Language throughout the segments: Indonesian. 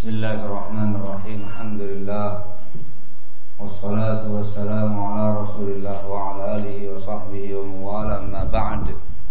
Bismillahirrahmanirrahim. Alhamdulillah. Wassalatu wassalamu ala Rasulillah wa ala alihi wa sahbihi wa mawala, amma ba'd.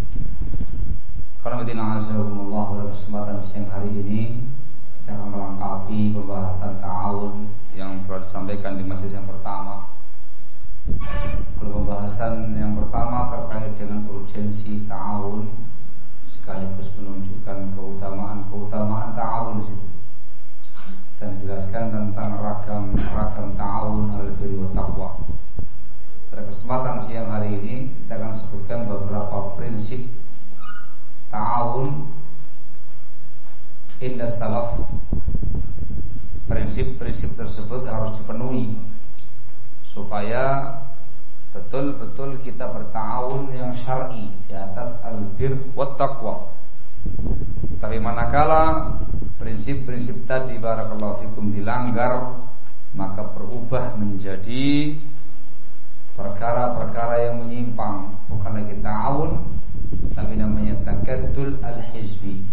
Karena azakumullah, pada kesempatan siang hari ini kita akan melengkapi pembahasan ta'awun yang telah disampaikan di majelis yang pertama. Kalau pembahasan yang pertama terkait dengan urgensi ta'awun, sekaligus menunjukkan keutamaan ta'awun di situ, dan dijelaskan tentang ragam ta'awun al-birri wa taqwa. Pada kesempatan siang hari ini kita akan sebutkan beberapa prinsip ta'awun inda salaf. Prinsip-prinsip tersebut harus dipenuhi supaya betul-betul kita berta'awun yang syar'i di atas al-birr wa taqwa. Tapi manakala prinsip-prinsip tadi barakallahu fikum dilanggar, maka berubah menjadi perkara-perkara yang menyimpang, bukan lagi ta'awun tapi namanya takatul al-hizbi.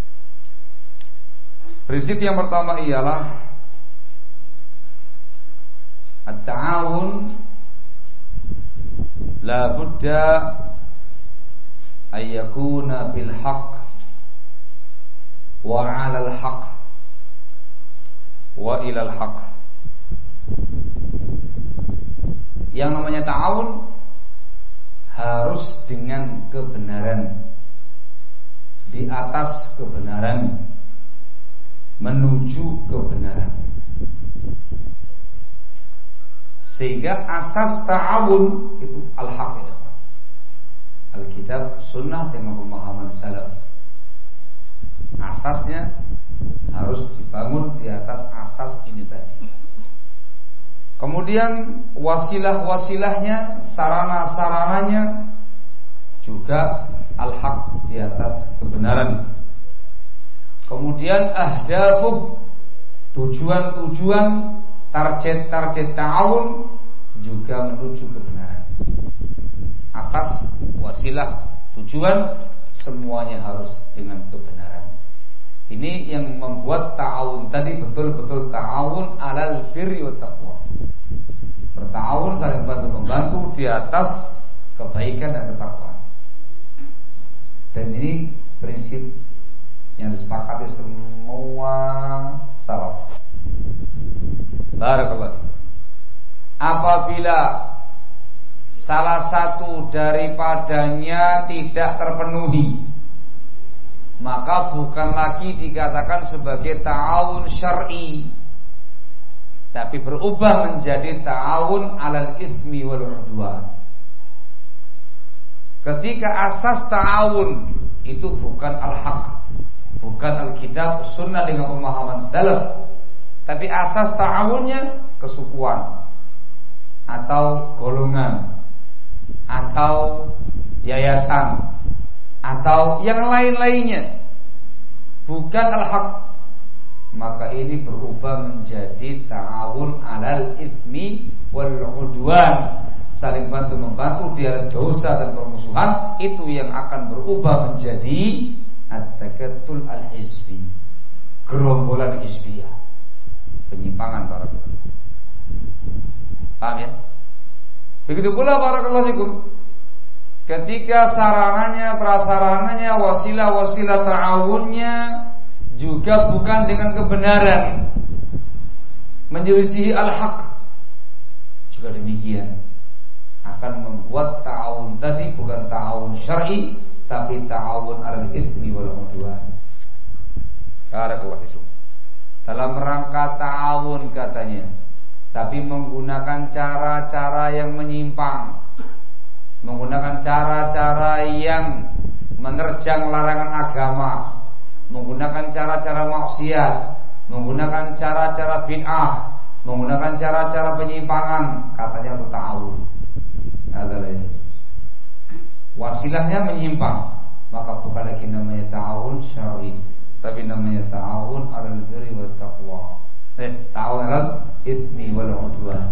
Prinsip yang pertama ialah at-ta'awun la budda ay yakuna bil haqq wa 'alal haqq wa ilal haqq. Yang namanya ta'awun harus dengan kebenaran, di atas kebenaran, menuju kebenaran. Sehingga asas ta'awun itu al-haq, Alkitab, sunnah dengan pemahaman salaf. Asasnya harus dibangun di atas asas ini tadi. Kemudian wasilah-wasilahnya, sarana-sarananya juga al-haq, di atas kebenaran. Kemudian ahdafuh, tujuan-tujuan, target-target ta'awun juga menuju kebenaran. Asas, wasilah, tujuan semuanya harus dengan kebenaran. Ini yang membuat ta'awun tadi betul-betul ta'awun alal birri wa taqwa. Berta'awun saling bantu-membantu di atas kebaikan dan ketakwaan. Dan ini prinsip yang disepakati semua salaf. Barakallahu. Apabila salah satu daripadanya tidak terpenuhi, maka bukan lagi dikatakan sebagai ta'awun syar'i, tapi berubah menjadi ta'awun alal itsmi wal 'udwan. Ketika asas ta'awun itu bukan al-haq, bukan al-kitab sunnah dengan pemahaman salaf, tapi asas ta'awunnya kesukuan atau golongan atau yayasan atau yang lain-lainnya, bukan al-haq, maka ini berubah menjadi ta'awun alal itsmi wal 'udwan, saling bantu-membantu di atas dosa dan permusuhan. Itu yang akan berubah menjadi at-takatul al-hizbi, gerombolan hizbiyah, penyimpangan barakallahu. Paham ya? Begitu pula barakallahu fikum, ketika sarananya, prasarananya, wasilah-wasilah ta'awunnya juga bukan dengan kebenaran, menyelisihi al-haq, juga demikian akan membuat ta'awun tadi bukan ta'awun syar'i, tapi ta'awun alal itsmi wal 'udwan. Barakallahu fikum. Dalam rangka ta'awun katanya, tapi menggunakan cara-cara yang menyimpang, menggunakan cara-cara yang menerjang larangan agama, menggunakan cara-cara maksiat, menggunakan cara-cara bid'ah, menggunakan cara-cara penyimpangan, katanya untuk ta'awun. Wasilahnya menyimpang, maka bukan lagi namanya ta'awun syar'i, tapi namanya ta'awun alal birri wa taqwa. Ta'awun alal itsmi wal 'udwan.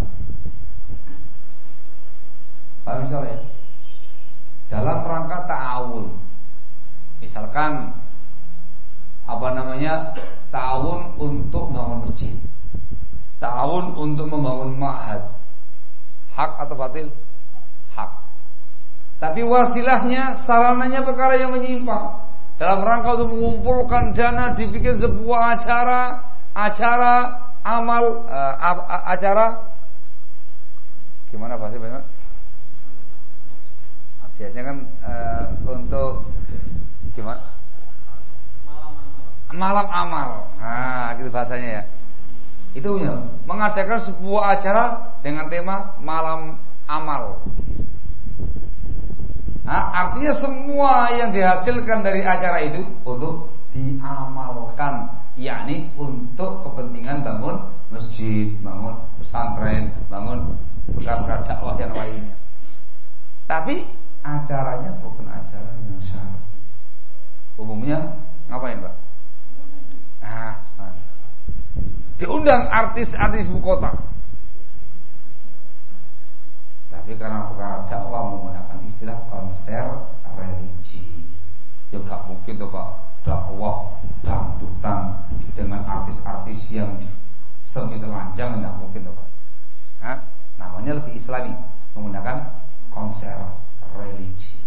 Paham misalnya? Dalam rangka ta'awun, misalkan Ta'awun untuk membangun masjid, ta'awun untuk membangun ma'had. Hak atau batil? Hak. Tapi wasilahnya, sarananya perkara yang menyimpang. Dalam rangka untuk mengumpulkan dana, dibikin sebuah acara gimana bahasa Pak? Biasanya kan untuk gimana? Malam amal. Nah, gitu bahasanya ya. Itu ya, mengadakan sebuah acara dengan tema malam amal. Nah, artinya semua yang dihasilkan dari acara itu untuk diamalkan, yakni untuk kepentingan bangun masjid, bangun pesantren, bangun perkara dakwah yang lainnya. Tapi acaranya bukan acara yang syar'i. Umumnya ngapain, Pak? Diundang artis-artis ibu kota. Tapi karena perkara dakwah menggunakan istilah konser religi, ya gak mungkin tuh Pak, dakwah dangdutan dengan artis-artis yang semi telanjang, gak mungkin tuh Pak. Namanya lebih islami, menggunakan konser religi.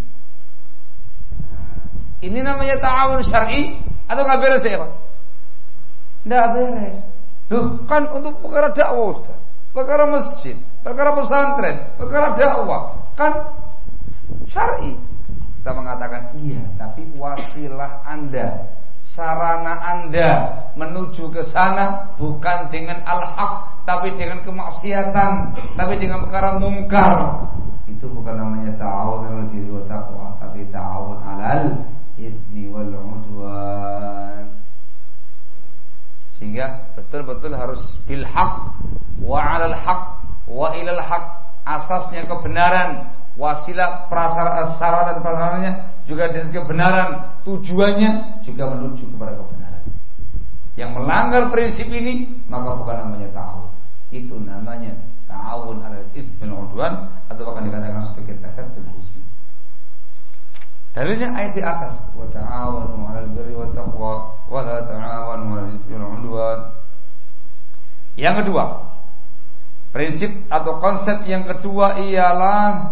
Ini namanya ta'awun syar'i atau gak beres ya Pak? Gak beres. Loh, kan untuk perkara dakwah Ustaz, perkara masjid, perkara pesantren, perkara dakwah, kan syar'i. Kita mengatakan iya, tapi wasilah Anda, sarana Anda menuju ke sana bukan dengan al-haq, tapi dengan kemaksiatan, tapi dengan perkara mungkar. Itu bukan namanya ta'awun 'alal birri wat taqwa, tapi ta'awun 'alal itsmi wal 'udwan. Sehingga betul-betul harus bil haq wa 'alal haq wa ilal haq. Asasnya kebenaran, wasilah sarana dan prasarannya juga dari kebenaran, tujuannya juga menuju kepada kebenaran. Yang melanggar prinsip ini maka bukan namanya ta'awun. Itu namanya ta'awun 'alal itsmi wal 'udwan, atau bahkan dikatakan sebagai takatul hizbi. Dalilnya ayat di atas, wa ta'awanu 'alal birri wat taqwa wa la ta'awanu 'alal itsmi wal 'udwan. Yang kedua, prinsip atau konsep yang kedua ialah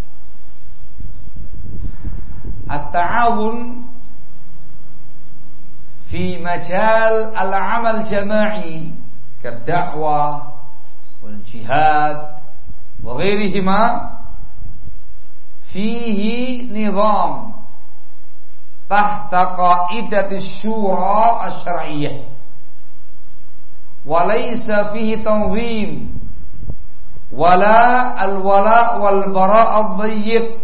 at-ta'awun fi majal al-amal jama'i kad-da'wah wal jihad wa ghairihima fihi nizam tahta qaidati syura asy-syar'iyyah wa laysa fihi tanzim wala al-wala wal bara' ad-dayyiq.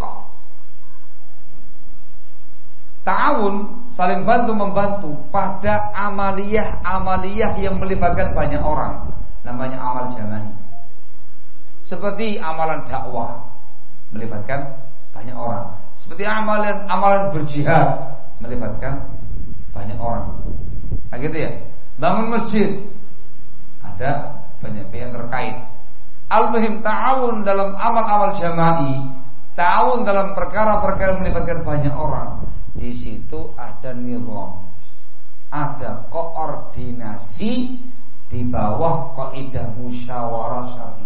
Ta'awun, saling bantu-membantu pada amaliyah yang melibatkan banyak orang, namanya amal jama'i. Seperti amalan dakwah melibatkan banyak orang, seperti amalan berjihad melibatkan banyak orang. Nah gitu ya. Bangun masjid, ada banyak pihak terkait. Al-muhim ta'awun dalam amal-amal jama'i, ta'awun dalam perkara-perkara melibatkan banyak orang. Di situ ada nizam, ada koordinasi di bawah kaidah musyawarah syar'i,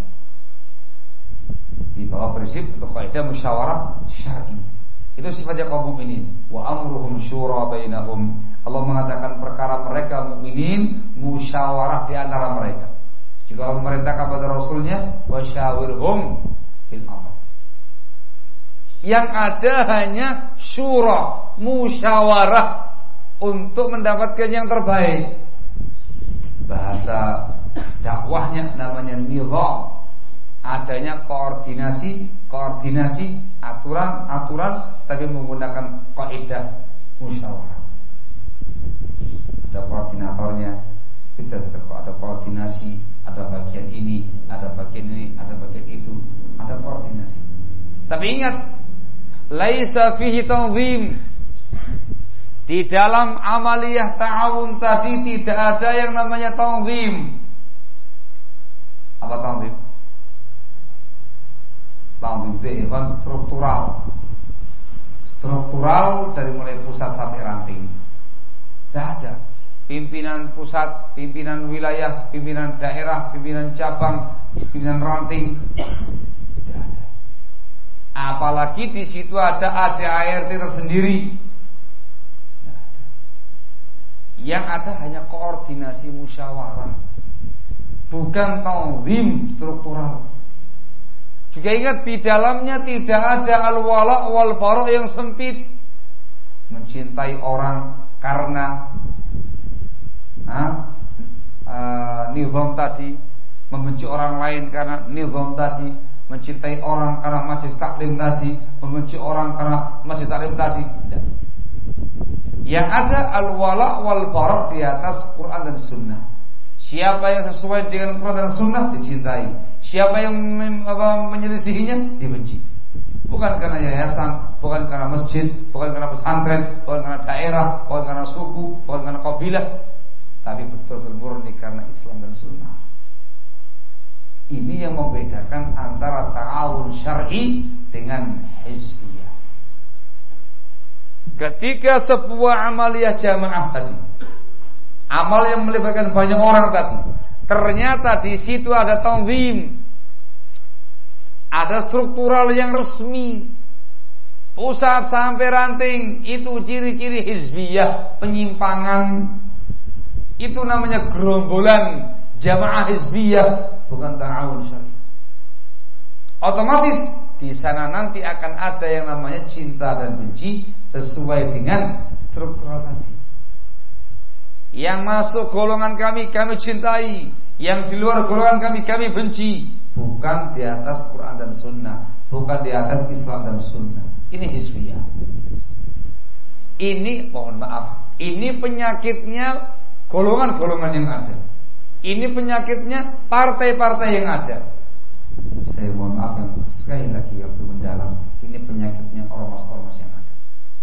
di bawah prinsip untuk kaidah musyawarah syar'i. Itu sifatnya kaum mukminin. Wa amruhum syura bainahum. Allah mengatakan perkara mereka mukminin musyawarah di antara mereka. Jika Allah memerintahkan kepada Rasulnya, wasyawirhum fil amr. Yang ada hanya syura, musyawarah untuk mendapatkan yang terbaik. Bahasa dakwahnya namanya nizam. Adanya koordinasi, aturan, tapi menggunakan kaidah musyawarah. Ada koordinatornya, ada koordinasi, ada bagian ini, ada bagian ini, ada bagian itu, ada koordinasi. Tapi ingat, laisa fihi tanzim. Di dalam amaliyah ta'awun tadi tidak ada yang namanya tanzim. Apa tanzim? Tanzim itu struktural. Struktural dari mulai pusat sampai ranting. Tidak ada. Pimpinan pusat, pimpinan wilayah, pimpinan daerah, pimpinan cabang, pimpinan ranting. Tidak ada. Apalagi di situ ada ADART tersendiri. Tidak ada. Yang ada hanya koordinasi musyawarah, bukan tanzim struktural. Juga ingat, di dalamnya tidak ada al-wala wal bara yang sempit. Mencintai orang karena nizam tadi, membenci orang lain karena nizam tadi, mencintai orang karena majelis taklim tadi, membenci orang karena majelis taklim tadi. Tidak. Yang ada al-wala wal bara di atas Quran dan Sunnah. Siapa yang sesuai dengan Quran dan Sunnah dicintai. Siapa yang menyelisihinya dibenci. Bukan karena yayasan, bukan karena masjid, bukan karena pesantren, bukan karena daerah, bukan karena suku, bukan karena kabilah, tapi betul-betul murni karena Islam dan Sunnah. Ini yang membedakan antara ta'awun syar'i dengan hizbiyah. Ketika sebuah amaliyah jamaah tadi, amal yang melibatkan banyak orang tadi, ternyata di situ ada tanzim, ada struktural yang resmi, pusat sampai ranting, itu ciri-ciri hizbiyah, penyimpangan. Itu namanya gerombolan jamaah hizbiyah, bukan ta'awun syar'i. Otomatis di sana nanti akan ada yang namanya cinta dan benci sesuai dengan struktural tadi. Yang masuk golongan kami cintai, yang di luar golongan kami benci. Bukan di atas Quran dan Sunnah, bukan di atas Islam dan Sunnah. Ini hizbiyah. Ini, mohon maaf, ini penyakitnya golongan-golongan yang ada. Ini penyakitnya partai-partai yang ada. Saya mohon maaf yang sekali lagi yang belum mendalam. Ini penyakitnya ormas-ormas yang ada.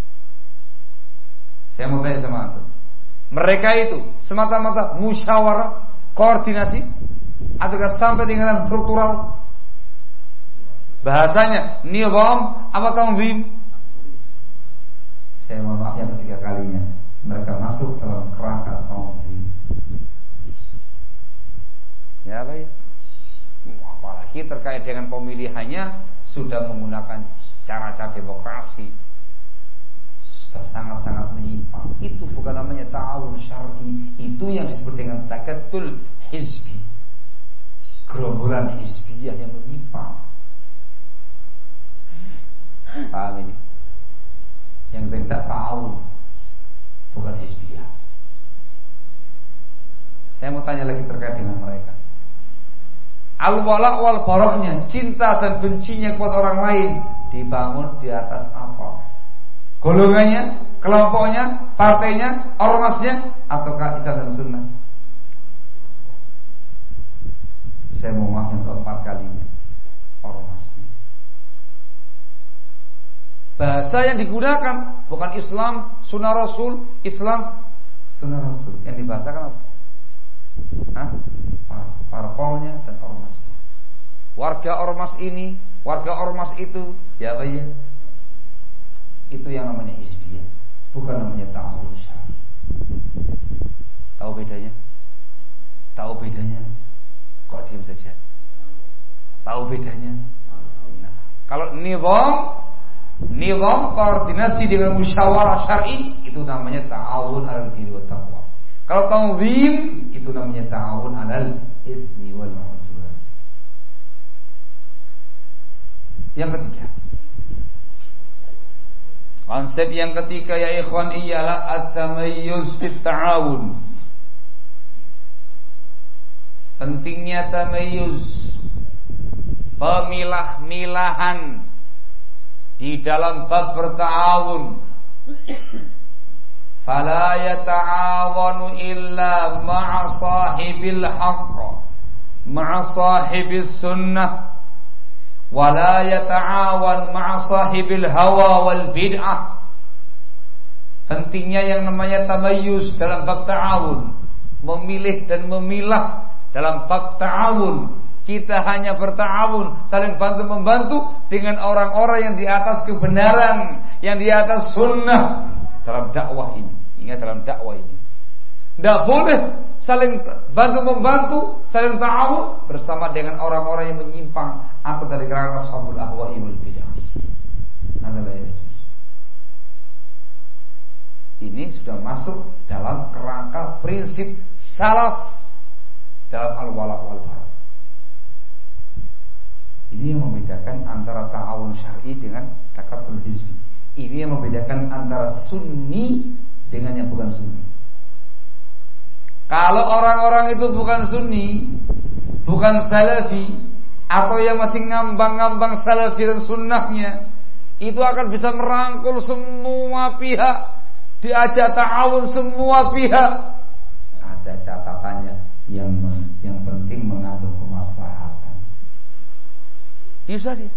Saya mau tanya sama antum, mereka itu semata-mata musyawarah, koordinasi, ataukah sampai dengan struktural? Bahasanya nizam apa tanzim? Saya mohon maaf yang ketiga kalinya, mereka masuk dalam kerangka tanzim. Ya baik. Apalagi terkait dengan pemilihannya sudah menggunakan cara-cara demokrasi, sudah sangat-sangat menyimpang. Itu bukan namanya ta'awun syar'i, itu yang disebut dengan takatul hizbi, gerombolan hizbiyah yang menyimpang. Paham ini? Yang tidak ta'awun, bukan hizbiyah. Saya mau tanya lagi terkait dengan mereka. Al-wala wal barahnya, cinta dan bencinya kepada orang lain, dibangun di atas apa? Golongannya, kelompoknya, partainya, ormasnya, ataukah Islam dan Sunnah? Saya mau maaf yang keempat kalinya, ormasnya. Bahasa yang digunakan bukan Islam, Sunnah Rasul, Islam, Sunnah Rasul. Yang dibahasakan apa? Parpolnya dan ormasnya. Warga ormas ini, warga ormas itu, ya apa ya? Itu yang namanya hizbiyah, bukan namanya ta'awun syar'i. Tahu bedanya? Tahu bedanya? Kok diam saja? Tahu bedanya? Nah, kalau nizam koordinasi dengan musyawarah syar'i, itu namanya ta'awun 'alal birri wat taqwa. Kalau tanzim, itu namanya ta'awun 'alal itsmi wal 'udwan. Yang ketiga, konsep yang ketiga ya ikhwan ialah at-tamayyuz fit ta'awun. Pentingnya tamayyuz, pemilah-milahan di dalam bab berta'awun. Fala yata'awanu illa ma'a sahibil haqq, ma'a sahibis sunnah, wala yata'awan ma'a sahibil hawa wal bid'ah. Pentingnya yang namanya tamayyuz dalam bab ta'awun, memilih dan memilah dalam bab ta'awun. Kita hanya berta'awun, saling bantu-membantu dengan orang-orang yang di atas kebenaran, yang di atas sunnah dalam dakwah ini. Ingat, dalam dakwah ini Tidak boleh saling bantu-membantu, saling ta'awun bersama dengan orang-orang yang menyimpang atau dari kalangan ashabul ahwa'i wal bid'ah. Ini sudah masuk dalam kerangka prinsip salaf dalam al-wala' wal bara'. Ini yang membedakan antara ta'awun syar'i dengan takaful hizbi. Ini yang membedakan antara sunni dengan yang bukan sunni. Kalau orang-orang itu bukan sunni, bukan salafi, atau yang masih ngambang-ngambang salafi dan sunnahnya, itu akan bisa merangkul semua pihak, diajak ta'awun semua pihak. Ada catatannya, yang penting mengandung kemaslahatan. Bisa dia.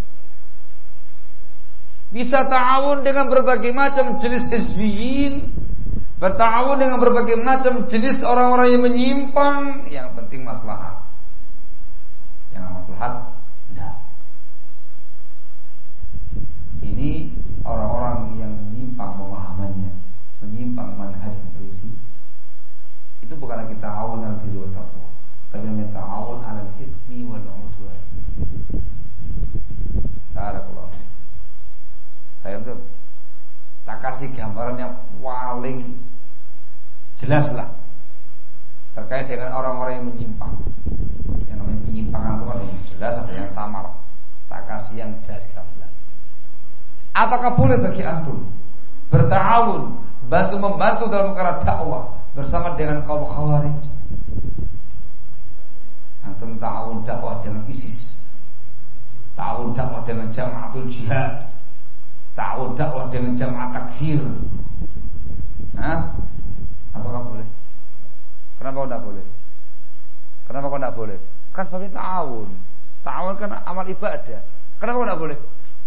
Bisa ta'awun dengan berbagai macam jenis hizbiyin, berta'awun dengan berbagai macam jenis orang-orang yang menyimpang. Yang penting maslahat. Yang maslahat enggak. Ini orang-orang yang menyimpang pemahamannya, menyimpang manhaj prinsip. Itu bukan lagi ta'awun al-birri wa taqwa, tapi namanya ta'awun 'alal itsmi wal 'udwan. Barakallahu. Saya tuh tak kasih gambaran yang paling jelas lah terkait dengan orang-orang yang menyimpang. Yang namanya penyimpangan itu ada yang jelas, ada yang samar. Tak kasih yang jelas gamblang. Apakah boleh bagi antum berta'awun, bantu-membantu dalam perkara dakwah bersama dengan kaum Khawarij? Antum ta'awun dakwah dengan ISIS, ta'awun dakwah dengan Jamaatul Jihad, ta'awun dakwah dengan Jamaah Takfir. Apakah boleh? Kenapa tidak boleh? Kenapa kok tidak boleh? Kan babnya ta'awun. Ta'awun kan amal ibadah. Kenapa tidak boleh?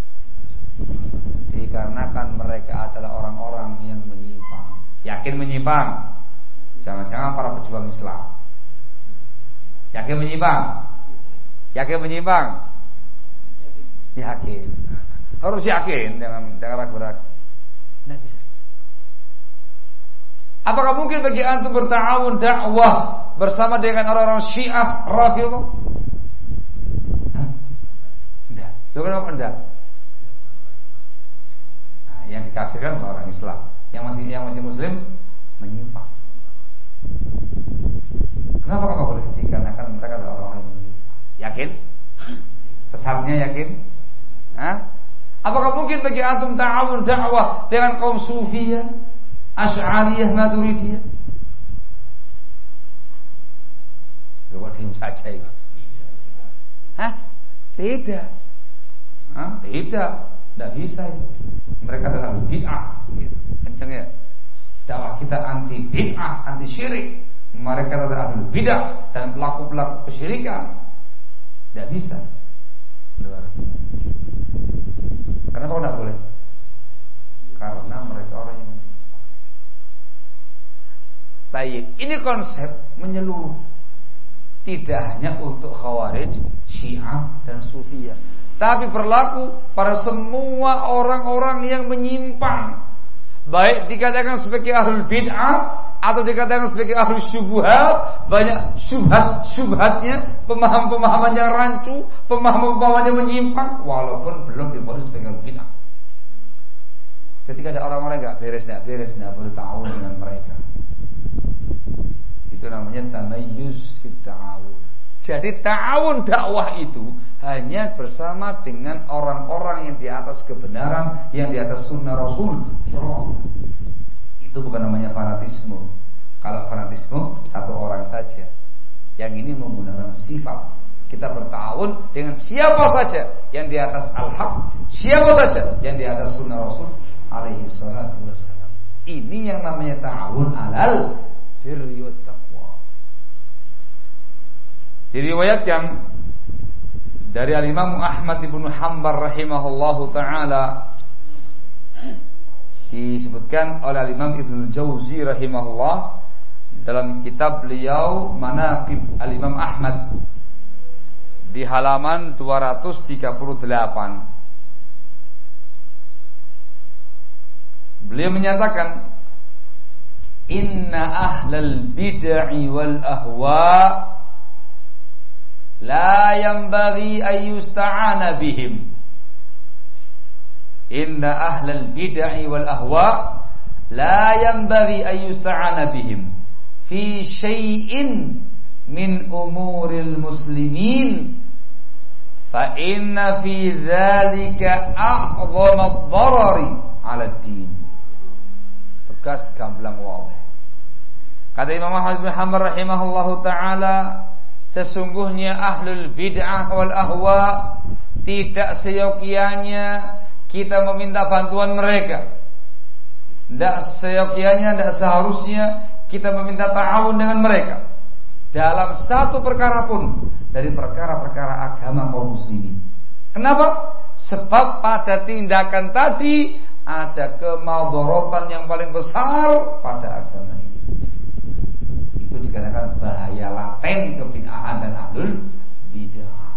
Dikarenakan mereka adalah orang-orang yang menyimpang. Yakin menyimpang? Jangan-jangan para pejuang Islam. Yakin menyimpang? Yakin menyimpang? Yakin. Harus yakin, jangan ragu-ragu. Tidak bisa. Apakah mungkin bagi antum berta'awun dakwah bersama dengan orang-orang Syiah Rafidhah? Tidak. Itu kenapa tidak? Nah, yang dikafirkan adalah orang Islam. Yang masih Muslim menyimpang. Kenapa kok boleh? Dikarenakan mereka adalah orang yang menyimpang. Yakin? Sesatnya yakin? Apakah mungkin bagi antum ta'awun dakwah dengan kaum Sufiyah, Asy'ariyah, Maturidiyah? Coba diam saja ini. Tidak. Tidak bisa itu. Mereka adalah bid'ah. Kenceng ya. Dakwah kita anti bid'ah, anti syirik. Mereka adalah ahli bid'ah dan pelaku-pelaku kesyirikan. Tidak bisa. Kenapa tidak boleh? Karena mereka orang yang baik. Ini konsep menyeluruh, tidak hanya untuk Khawarij, Syiah dan Sufiyah, tapi berlaku pada semua orang-orang yang menyimpang, baik dikatakan sebagai ahlul bid'ah atau dikatakan sebagai ahlul syubhat. Banyak syubhatnya, pemahaman-pemahaman yang rancu, pemahaman-pemahaman yang menyimpang, walaupun belum difonis sebagai bid'ah. Ketika ada orang-orang enggak beres, enggak boleh ta'awun dengan mereka. Itu namanya tamayyuz fit ta'awun. Jadi ta'awun dakwah itu hanya bersama dengan orang-orang yang di atas kebenaran, yang di atas sunnah Rasul sallallahu alaihi wasallam. Itu bukan namanya fanatisme. Kalau fanatisme satu orang saja. Yang ini menggunakan sifat. Kita berta'awun dengan siapa saja yang di atas al-haq, siapa saja yang di atas sunnah Rasul alaihi salatu wassalam. Ini yang namanya ta'awun alal birri wat taqwa. Diriwayatkan dari Al-Imam Ahmad ibn Hanbal rahimahullahu ta'ala, disebutkan oleh Al-Imam Ibnu Jauzi rahimahullah dalam kitab beliau Manaqib Al-Imam Ahmad di halaman 238. Beliau menyatakan inna ahlal bid'ah wal ahwa la yanbaghi an yusta'ana bihim. Inna ahlal bid'ah wal ahwa la yanbaghi an yusta'ana bihim fi syai'in min umuril muslimin fa inna fi dzalika a'dhama ad-darari 'ala ad-din. Tegas gamblang wadah. Kata Imam Ahmad bin Hanbal rahimahullahu taala, sesungguhnya ahlul bid'ah wal ahwa tidak seyogianya kita meminta bantuan mereka. Tidak seyogianya, tidak seharusnya kita meminta ta'awun dengan mereka dalam satu perkara pun dari perkara-perkara agama kaum muslimin. Kenapa? Sebab pada tindakan tadi ada kemaudorotan yang paling besar pada agama ini. Itu dikatakan bahaya laten kebid'ahan dan ahlul bid'ah.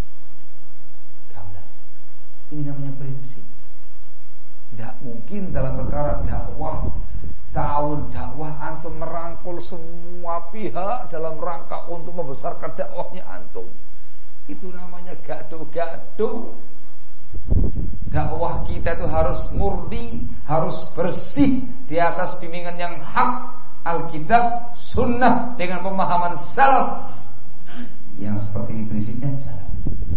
Ini namanya prinsip. Tidak mungkin dalam perkara dakwah, ta'awun dakwah antum merangkul semua pihak dalam rangka untuk membesarkan dakwahnya antum. Itu namanya gaduh-gaduh. Dakwah kita itu harus murni, harus bersih di atas bimbingan yang hak, Alkitab, Sunnah dengan pemahaman salaf. Yang seperti ini prinsipnya salaf.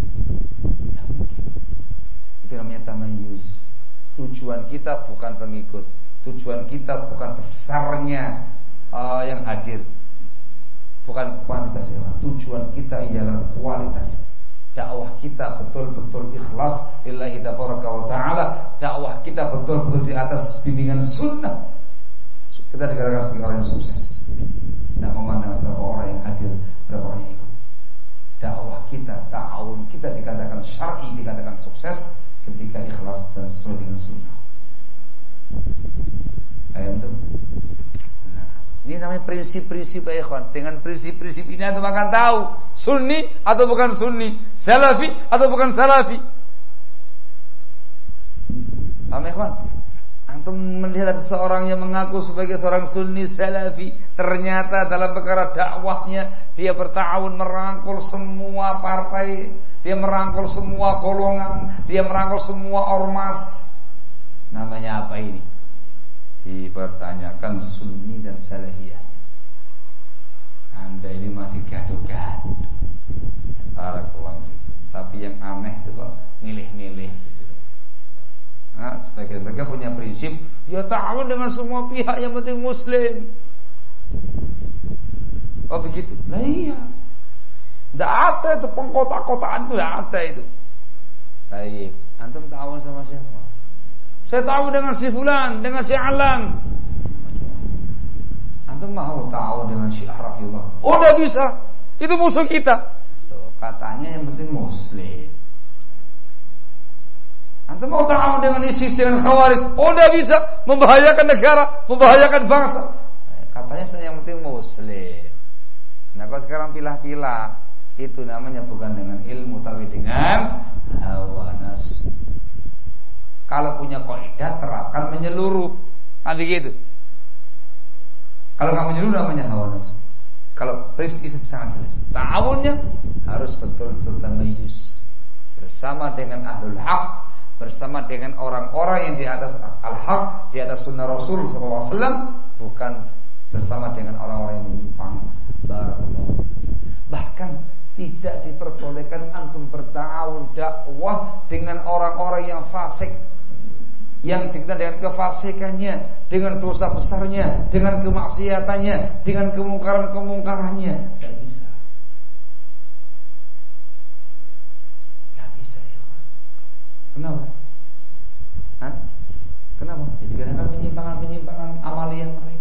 Itu namanya tamayuz. Tujuan kita bukan pengikut, tujuan kita bukan besarnya yang hadir, bukan kuantitas. Tujuan kita ialah kualitas. Dakwah kita betul-betul ikhlas lillahi tabaraka wa ta'ala. Dakwah kita betul-betul di atas bimbingan sunnah. Kita dikatakan sebagai orang yang sukses. Tidak memandang berapa orang yang hadir, berapa orang yang ikut. Dakwah kita, ta'awun kita dikatakan syar'i, dikatakan sukses ketika ikhlas dan sesuai dengan sunnah. Nah, ini namanya prinsip-prinsip ya ikhwan. Dengan prinsip-prinsip ini antum akan tahu sunni atau bukan sunni, salafi atau bukan salafi. Paham ya ikhwan? Antum melihat ada seorang yang mengaku sebagai seorang sunni salafi, ternyata dalam perkara dakwahnya dia berta'awun merangkul semua partai, dia merangkul semua golongan, dia merangkul semua ormas. Namanya apa ini? Dipertanyakan sunni dan salafiyah. Anda ini masih gaduh-gaduh. Barakallahu fikum. Tapi yang aneh itu kok milih-milih gitu. Nah, sebagian mereka punya prinsip, ya ta'awun dengan semua pihak yang penting muslim. Oh begitu? Nah iya. Tidak ada itu pengkota-kotaan itu, tidak ada itu. Baik, antum ta'awun sama siapa? Saya ta'awun dengan si fulan, dengan si alan. Antum mau ta'awun dengan si Arafillah? Oh tidak bisa, itu musuh kita. Tuh, katanya yang penting muslim. Antum mau ta'awun dengan ISIS, dengan Khawarij? Oh tidak bisa, membahayakan negara, membahayakan bangsa. Katanya yang penting muslim. Nah kalau sekarang pilah-pilah, itu namanya bukan dengan ilmu tapi dengan hawa nafsu. Kalau punya kaidah terapkan menyeluruh. Kan begitu. Kalau nggak menyeluruh namanya hawa nafsu. Kalau prinsip sangat jelas. Ta'awunnya harus betul-betul tamayus bersama dengan ahlul haq, bersama dengan orang-orang yang di atas al-haq, di atas sunnah Rasul SAW, bukan bersama dengan orang-orang yang menyimpang. Barakallahu. Bahkan tidak diperbolehkan antum berta'awun dakwah dengan orang-orang yang fasik, yang dikenal dengan kefasikannya, dengan dosa besarnya, dengan kemaksiatannya, dengan kemungkaran-kemungkarannya. Tidak bisa. Tidak bisa ya. Kenapa? Hah? Kenapa? Dikarenakan penyimpangan-penyimpangan amaliyah mereka.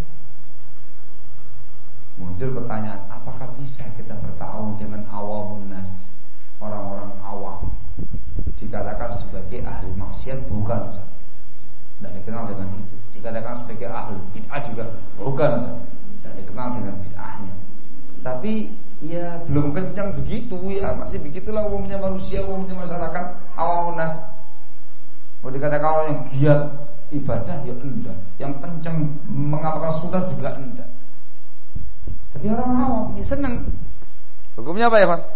Muncul pertanyaan, apakah bisa kita berta'awun dengan awamun nas, orang-orang awam? Dikatakan sebagai ahli maksiat bukan, tidak dikenal dengan itu. Dikatakan sebagai ahli bid'ah juga bukan, tidak dikenal dengan bid'ahnya. Tapi ya belum kencang begitu ya, masih begitulah umumnya manusia, umumnya masyarakat awamun nas. Mau dikatakan orang yang giat ibadah ya enggak, yang kenceng mengamalkan sunnah juga enggak. Tapi orang awam ya seneng. Hukumnya apa ya, Pak?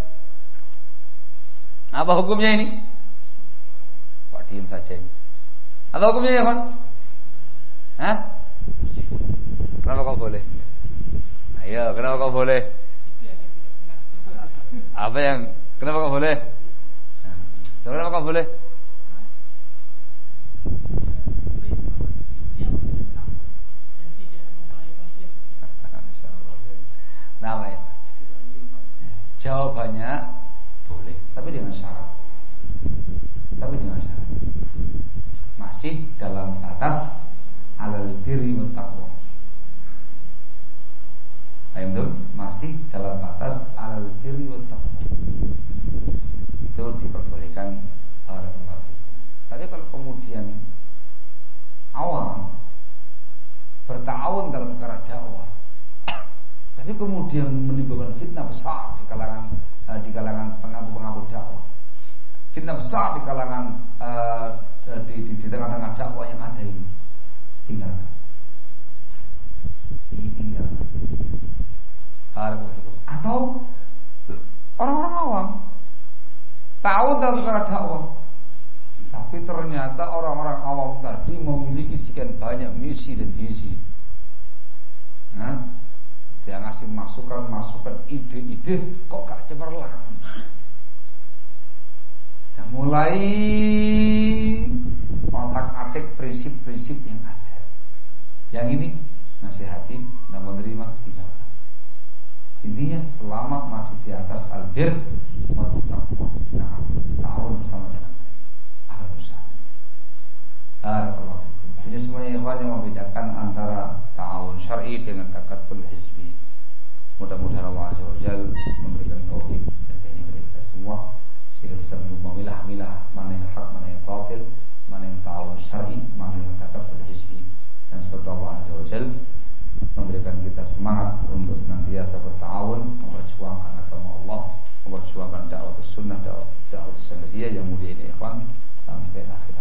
Apa hukumnya ini? Pak diam saja ini. Apa hukumnya ya, Pak? Hah? Kenapa kau boleh? Ayo, kenapa kau boleh? Apa yang kenapa kau boleh? Kenapa kau boleh? Namanya. Jawabannya boleh, tapi dengan syarat. Masih dalam batas alal birri wat taqwa. Masih dalam batas alal birri wat taqwa. Itu diperbolehkan oleh ulama. Tapi kalau kemudian awam bertawun dalam perkara dakwah, tapi kemudian menimbulkan fitnah besar di kalangan pengaku-pengaku dakwah, fitnah besar di kalangan di tengah-tengah dakwah yang ada ini, tinggalkan. Atau orang-orang awam tahu dalam perkara dakwah, tapi ternyata orang-orang awam tadi memiliki sekian banyak misi dan visi. Dia ngasih masukan ide-ide kok gak cemerlang. Dan mulai otak-atik prinsip-prinsip yang ada. Yang ini nasihati dan menerima tinggalkan. Intinya selamat masih di atas albir wa taqwa. Nah, ta'awun bersama dengan Barakallahu fikum. Ini semuanya ikhwan yang membedakan antara ta'awun syar'i dengan takatul hizbi. Mudah-mudahan Allah Azza wa Jalla memberikan taufik dan kepada kita semua sehingga bisa memilah-milah mana yang hak, mana yang batil, mana yang ta'awun syar'i, mana yang takatul hizbi. Dan seperti Allah Azza wa Jalla memberikan kita semangat untuk senantiasa berta'awun, memperjuangkan agama Allah, memperjuangkan dakwah sunnah, dakwah salafiyah yang mulia ini ikhwan sampai akhir